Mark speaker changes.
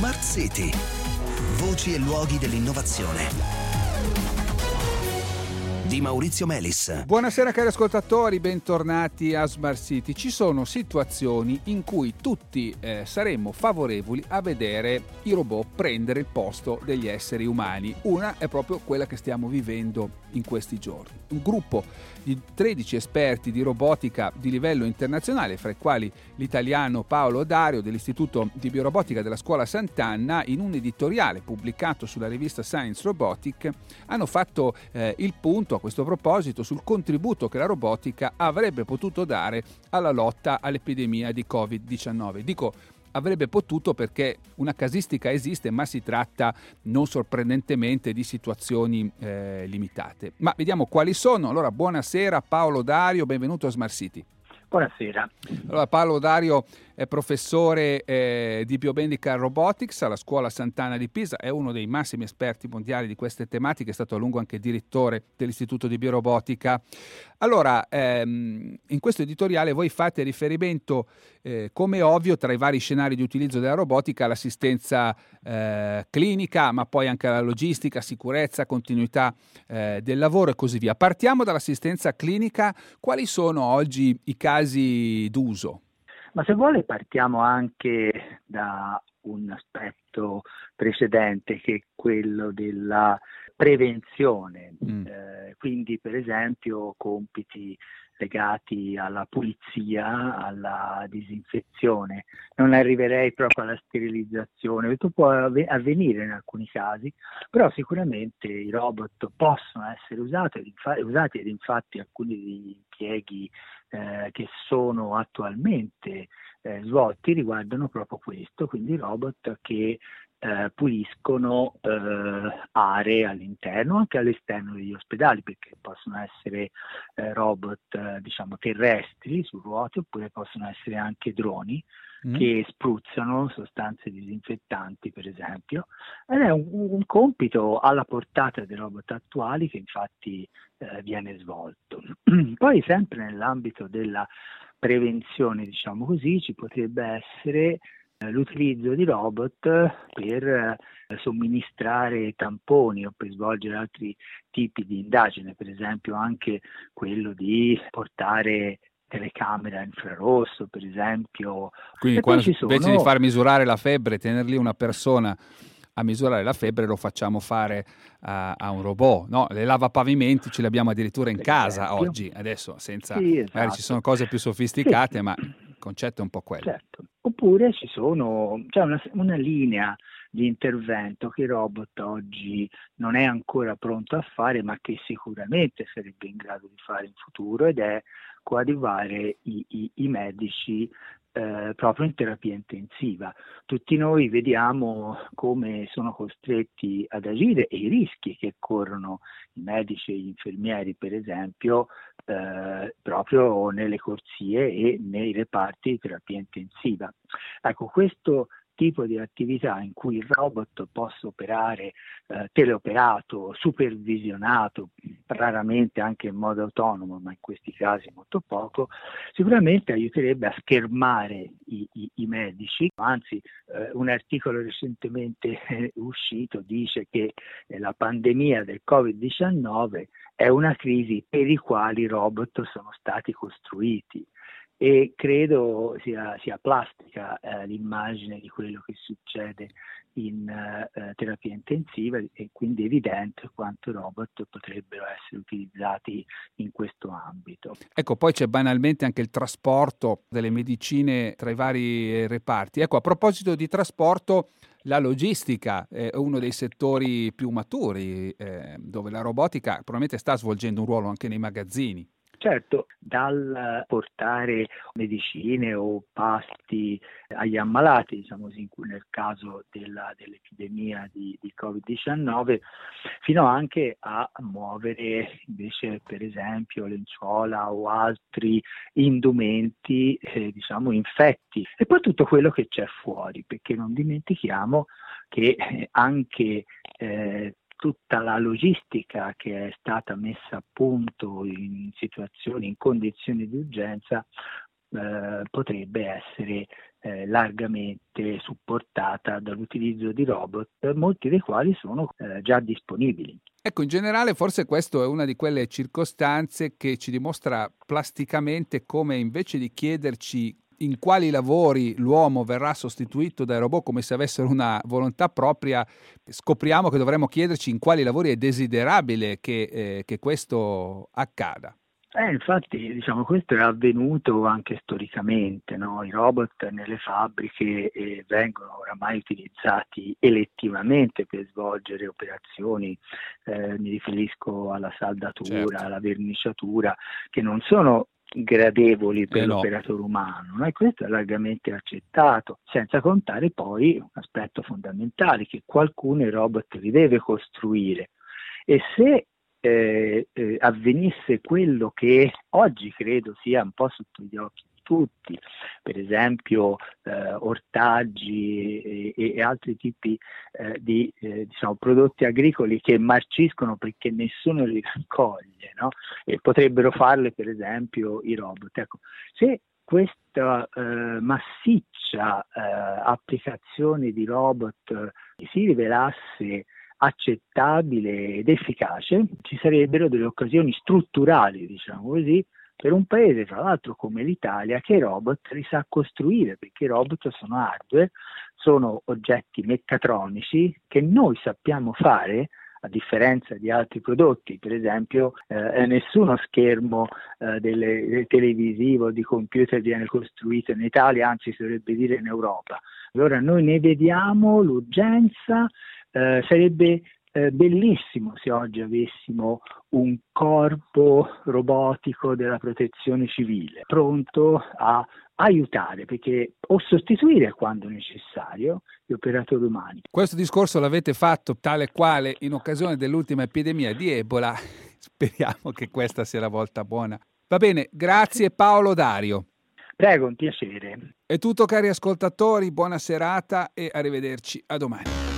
Speaker 1: Smart City. Voci e luoghi dell'innovazione. Di Maurizio Melis.
Speaker 2: Buonasera cari ascoltatori, bentornati a Smart City. Ci sono situazioni in cui tutti saremmo favorevoli a vedere i robot prendere il posto degli esseri umani. Una è proprio quella che stiamo vivendo in questi giorni. Un gruppo di 13 esperti di robotica di livello internazionale, fra i quali l'italiano Paolo Dario dell'Istituto di Biorobotica della Scuola Sant'Anna, in un editoriale pubblicato sulla rivista Science Robotic, hanno fatto il punto a questo proposito sul contributo che la robotica avrebbe potuto dare alla lotta all'epidemia di Covid-19. Dico avrebbe potuto perché una casistica esiste, ma si tratta non sorprendentemente di situazioni limitate. Ma vediamo quali sono. Allora, buonasera Paolo Dario, benvenuto a Smart City.
Speaker 3: Buonasera.
Speaker 2: Allora, Paolo Dario è professore di Biomedical Robotics alla Scuola Sant'Anna di Pisa, è uno dei massimi esperti mondiali di queste tematiche, è stato a lungo anche direttore dell'Istituto di Biorobotica. Allora, in questo editoriale voi fate riferimento, come ovvio, tra i vari scenari di utilizzo della robotica, all'assistenza clinica, ma poi anche alla logistica, sicurezza, continuità del lavoro e così via. Partiamo dall'assistenza clinica. Quali sono oggi i casi d'uso?
Speaker 3: Ma se vuole partiamo anche da un aspetto precedente, che è quello della prevenzione, quindi per esempio compiti legati alla pulizia, alla disinfezione. Non arriverei proprio alla sterilizzazione, questo può avvenire in alcuni casi, però sicuramente i robot possono essere usati ed infatti alcuni degli impieghi che sono attualmente svolti riguardano proprio questo, quindi robot che puliscono aree all'interno, anche all'esterno degli ospedali, perché possono essere robot diciamo terrestri su ruote, oppure possono essere anche droni che spruzzano sostanze disinfettanti, per esempio, ed è un compito alla portata dei robot attuali che infatti viene svolto. Poi sempre nell'ambito della prevenzione, diciamo così, ci potrebbe essere l'utilizzo di robot per somministrare tamponi o per svolgere altri tipi di indagine, per esempio anche quello di portare telecamere a infrarosso, per esempio.
Speaker 2: Quindi quando, invece di far misurare la febbre, tenerli una persona a misurare la febbre, lo facciamo fare a un robot, no? Le lavapavimenti ce le abbiamo addirittura in casa oggi, adesso senza,
Speaker 3: sì, esatto.
Speaker 2: Magari ci sono cose più sofisticate, sì. Ma il concetto è un po' quello.
Speaker 3: Certo. Oppure c'è una linea di intervento che il robot oggi non è ancora pronto a fare, ma che sicuramente sarebbe in grado di fare in futuro, ed è coadiuvare i medici proprio in terapia intensiva. Tutti noi vediamo come sono costretti ad agire e i rischi che corrono i medici e gli infermieri, per esempio, proprio nelle corsie e nei reparti di terapia intensiva. Ecco, questo tipo di attività in cui il robot possa operare teleoperato, supervisionato, raramente anche in modo autonomo, ma in questi casi molto poco, sicuramente aiuterebbe a schermare i medici. Anzi, un articolo recentemente uscito dice che la pandemia del Covid-19 è una crisi per i quali i robot sono stati costruiti. E credo sia plastica l'immagine di quello che succede in terapia intensiva, e quindi è evidente quanto i robot potrebbero essere utilizzati in questo ambito.
Speaker 2: Ecco, poi c'è banalmente anche il trasporto delle medicine tra i vari reparti. Ecco, a proposito di trasporto, la logistica è uno dei settori più maturi, dove la robotica probabilmente sta svolgendo un ruolo anche nei magazzini.
Speaker 3: Certo, dal portare medicine o pasti agli ammalati, diciamo così, nel caso dell'epidemia di Covid-19, fino anche a muovere invece per esempio lenzuola o altri indumenti diciamo infetti, e poi tutto quello che c'è fuori, perché non dimentichiamo che anche tutta la logistica che è stata messa a punto in condizioni di urgenza potrebbe essere largamente supportata dall'utilizzo di robot, molti dei quali sono già disponibili.
Speaker 2: Ecco, in generale forse questa è una di quelle circostanze che ci dimostra plasticamente come, invece di chiederci in quali lavori l'uomo verrà sostituito dai robot come se avessero una volontà propria, scopriamo che dovremmo chiederci in quali lavori è desiderabile che questo accada.
Speaker 3: Infatti, diciamo, questo è avvenuto anche storicamente, no? I robot nelle fabbriche vengono oramai utilizzati elettivamente per svolgere operazioni, mi riferisco alla saldatura,
Speaker 2: certo,
Speaker 3: alla verniciatura, che non sono gradevoli per l'operatore umano, no? E questo è largamente accettato, senza contare poi un aspetto fondamentale, che qualcuno i robot li deve costruire, e se avvenisse quello che oggi credo sia un po' sotto gli occhi di tutti, per esempio ortaggi e altri tipi di diciamo, prodotti agricoli che marciscono perché nessuno li raccoglie, no? E potrebbero farle per esempio i robot. Ecco, se questa massiccia applicazione di robot si rivelasse accettabile ed efficace, ci sarebbero delle occasioni strutturali, diciamo così, per un paese, tra l'altro, come l'Italia, che i robot li sa costruire, perché i robot sono hardware, sono oggetti meccatronici che noi sappiamo fare, a differenza di altri prodotti. Per esempio nessuno schermo del televisivo, di computer viene costruito in Italia, anzi si dovrebbe dire in Europa. Allora noi ne vediamo l'urgenza. Sarebbe bellissimo se oggi avessimo un corpo robotico della protezione civile pronto a aiutare, perché o sostituire quando necessario gli operatori umani.
Speaker 2: Questo discorso l'avete fatto tale quale in occasione dell'ultima epidemia di Ebola. Speriamo che questa sia la volta buona. Va bene, grazie Paolo Dario.
Speaker 3: Prego, un piacere.
Speaker 2: È tutto, cari ascoltatori, buona serata e arrivederci a domani.